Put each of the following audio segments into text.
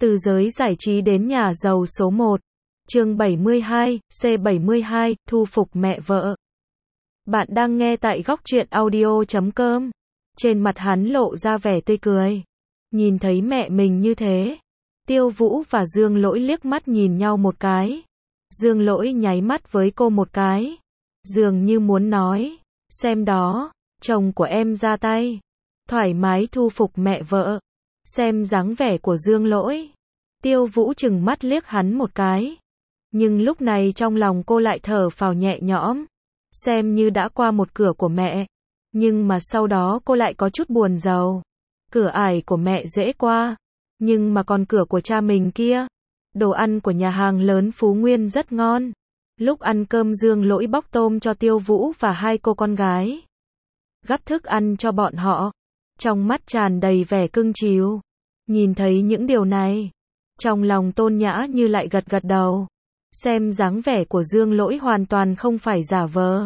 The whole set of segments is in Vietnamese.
Từ giới giải trí đến nhà giàu số 1. Chương 72, C72, thu phục mẹ vợ. Bạn đang nghe tại góc truyện audio.com. Trên mặt hắn lộ ra vẻ tươi cười. Nhìn thấy mẹ mình như thế, Tiêu Vũ và Dương Lỗi liếc mắt nhìn nhau một cái. Dương Lỗi nháy mắt với cô một cái, dường như muốn nói, xem đó, chồng của em ra tay, thoải mái thu phục mẹ vợ. Xem dáng vẻ của Dương Lỗi, Tiêu Vũ chừng mắt liếc hắn một cái. Nhưng lúc này trong lòng cô lại thở phào nhẹ nhõm, xem như đã qua một cửa của mẹ. Nhưng mà sau đó cô lại có chút buồn rầu. Cửa ải của mẹ dễ qua, nhưng mà còn cửa của cha mình kia. Đồ ăn của nhà hàng lớn Phú Nguyên rất ngon. Lúc ăn cơm Dương Lỗi bóc tôm cho Tiêu Vũ và hai cô con gái, gắp thức ăn cho bọn họ, trong mắt tràn đầy vẻ cưng chiều. Nhìn thấy những điều này, trong lòng Tôn Nhã Như lại gật gật đầu. Xem dáng vẻ của Dương Lỗi hoàn toàn không phải giả vờ.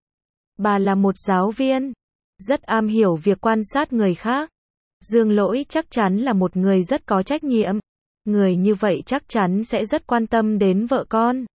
Bà là một giáo viên, rất am hiểu việc quan sát người khác. Dương Lỗi chắc chắn là một người rất có trách nhiệm. Người như vậy chắc chắn sẽ rất quan tâm đến vợ con.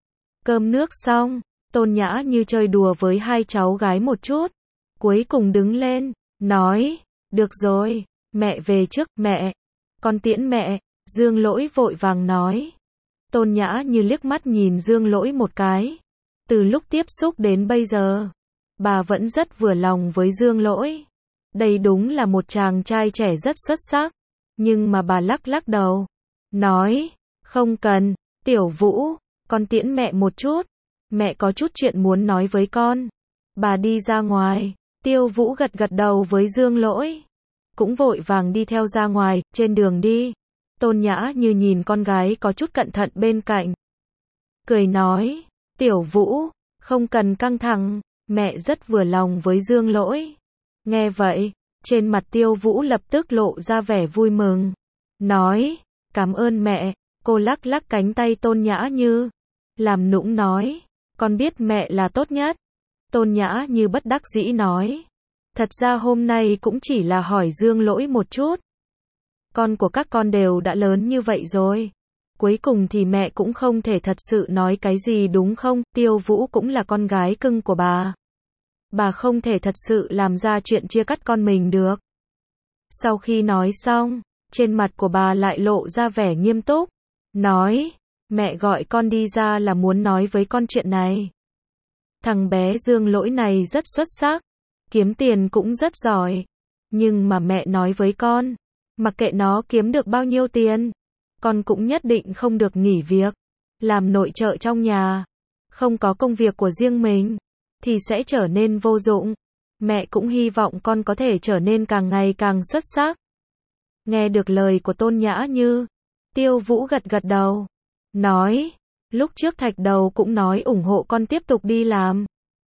Cơm nước xong, Tôn Nhã Như chơi đùa với hai cháu gái một chút. Cuối cùng đứng lên, nói, được rồi, mẹ về trước, mẹ. Con tiễn mẹ. Dương Lỗi vội vàng nói. Tôn Nhã Như liếc mắt nhìn Dương Lỗi một cái. Từ lúc tiếp xúc đến bây giờ, bà vẫn rất vừa lòng với Dương Lỗi. Đây đúng là một chàng trai trẻ rất xuất sắc. Nhưng mà bà lắc lắc đầu, nói, không cần, Tiểu Vũ, con tiễn mẹ một chút. Mẹ có chút chuyện muốn nói với con. Bà đi ra ngoài. Tiêu Vũ gật gật đầu với Dương Lỗi, cũng vội vàng đi theo ra ngoài. Trên đường đi, Tôn Nhã Như nhìn con gái có chút cẩn thận bên cạnh, cười nói, Tiểu Vũ, không cần căng thẳng, mẹ rất vừa lòng với Dương Lỗi. Nghe vậy, trên mặt Tiêu Vũ lập tức lộ ra vẻ vui mừng, nói, cảm ơn mẹ. Cô lắc lắc cánh tay Tôn Nhã Như, làm nũng nói, con biết mẹ là tốt nhất. Tôn Nhã Như bất đắc dĩ nói, thật ra hôm nay cũng chỉ là hỏi Dương Lỗi một chút. Con của các con đều đã lớn như vậy rồi. Cuối cùng thì mẹ cũng không thể thật sự nói cái gì đúng không? Tiêu Vũ cũng là con gái cưng của bà. Bà không thể thật sự làm ra chuyện chia cắt con mình được. Sau khi nói xong, trên mặt của bà lại lộ ra vẻ nghiêm túc. Nói, mẹ gọi con đi ra là muốn nói với con chuyện này. Thằng bé Dương Lỗi này rất xuất sắc, kiếm tiền cũng rất giỏi. Nhưng mà mẹ nói với con, mặc kệ nó kiếm được bao nhiêu tiền, con cũng nhất định không được nghỉ việc, làm nội trợ trong nhà. Không có công việc của riêng mình, thì sẽ trở nên vô dụng. Mẹ cũng hy vọng con có thể trở nên càng ngày càng xuất sắc. Nghe được lời của Tôn Nhã Như, Tiêu Vũ gật gật đầu, nói, lúc trước Thạch Đầu cũng nói ủng hộ con tiếp tục đi làm.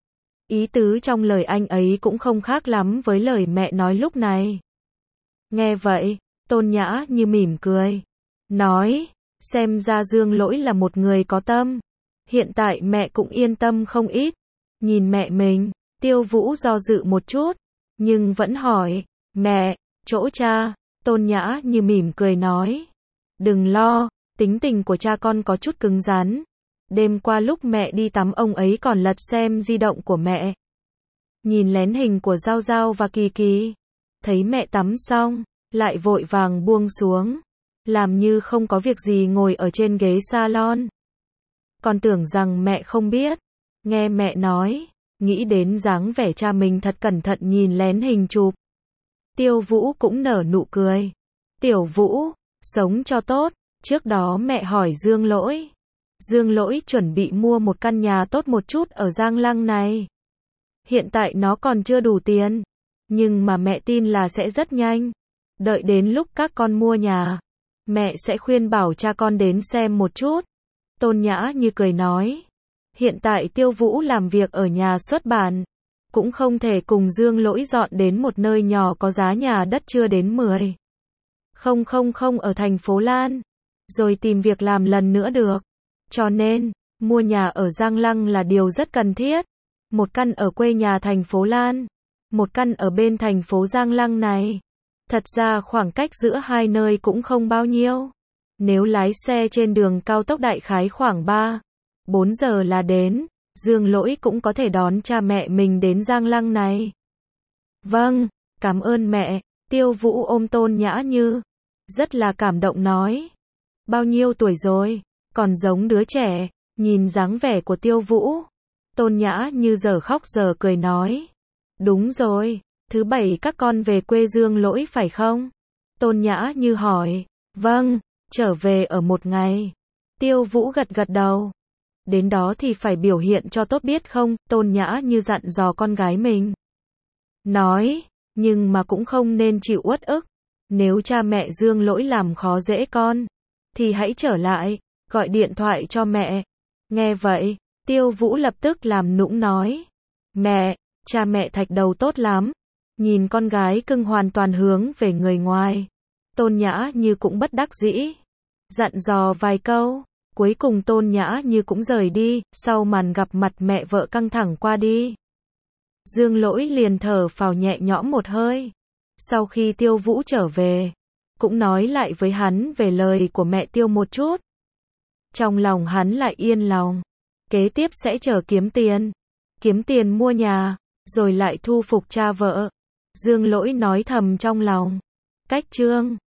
Ý tứ trong lời anh ấy cũng không khác lắm với lời mẹ nói lúc này. Nghe vậy, Tôn Nhã Như mỉm cười, nói, xem ra Dương Lỗi là một người có tâm. Hiện tại mẹ cũng yên tâm không ít. Nhìn mẹ mình, Tiêu Vũ do dự một chút, nhưng vẫn hỏi, mẹ, chỗ cha? Tôn Nhã Như mỉm cười nói, đừng lo, tính tình của cha con có chút cứng rắn. Đêm qua lúc mẹ đi tắm ông ấy còn lật xem di động của mẹ. Nhìn lén hình của Giao Giao và Kỳ Kỳ. Thấy mẹ tắm xong, lại vội vàng buông xuống, làm như không có việc gì ngồi ở trên ghế salon. Còn tưởng rằng mẹ không biết. Nghe mẹ nói, nghĩ đến dáng vẻ cha mình thật cẩn thận nhìn lén hình chụp. Tiêu Vũ cũng nở nụ cười. Tiểu Vũ, sống cho tốt. Trước đó mẹ hỏi Dương Lỗi. Dương Lỗi chuẩn bị mua một căn nhà tốt một chút ở Giang Lăng này. Hiện tại nó còn chưa đủ tiền, nhưng mà mẹ tin là sẽ rất nhanh. Đợi đến lúc các con mua nhà, mẹ sẽ khuyên bảo cha con đến xem một chút. Tôn Nhã Như cười nói, hiện tại Tiêu Vũ làm việc ở nhà xuất bản, cũng không thể cùng Dương Lỗi dọn đến một nơi nhỏ có giá nhà đất chưa đến 10. Không ở thành phố Lan, rồi tìm việc làm lần nữa được. Cho nên, mua nhà ở Giang Lăng là điều rất cần thiết. Một căn ở quê nhà thành phố Lan, một căn ở bên thành phố Giang Lăng này. Thật ra khoảng cách giữa hai nơi cũng không bao nhiêu. Nếu lái xe trên đường cao tốc đại khái khoảng 4 giờ là đến, Dương Lỗi cũng có thể đón cha mẹ mình đến Giang Lăng này. Vâng, cảm ơn mẹ, Tiêu Vũ ôm Tôn Nhã Như. Rất là cảm động nói. Bao nhiêu tuổi rồi? Còn giống đứa trẻ, nhìn dáng vẻ của Tiêu Vũ. Tôn Nhã Như giờ khóc giờ cười nói. Đúng rồi, thứ bảy các con về quê Dương Lỗi phải không? Tôn Nhã Như hỏi. Vâng, trở về ở một ngày. Tiêu Vũ gật gật đầu. Đến đó thì phải biểu hiện cho tốt biết không? Tôn Nhã Như dặn dò con gái mình. Nói, nhưng mà cũng không nên chịu uất ức. Nếu cha mẹ Dương Lỗi làm khó dễ con, thì hãy trở lại, gọi điện thoại cho mẹ. Nghe vậy, Tiêu Vũ lập tức làm nũng nói. Mẹ, cha mẹ thạch đầu tốt lắm. Nhìn con gái cưng hoàn toàn hướng về người ngoài. Tôn Nhã Như cũng bất đắc dĩ. Dặn dò vài câu. Cuối cùng Tôn Nhã Như cũng rời đi, sau màn gặp mặt mẹ vợ căng thẳng qua đi. Dương Lỗi liền thở phào nhẹ nhõm một hơi. Sau khi Tiêu Vũ trở về, cũng nói lại với hắn về lời của mẹ Tiêu một chút. Trong lòng hắn lại yên lòng. Kế tiếp sẽ chờ kiếm tiền mua nhà, rồi lại thu phục cha vợ. Dương Lỗi nói thầm trong lòng. Cách chương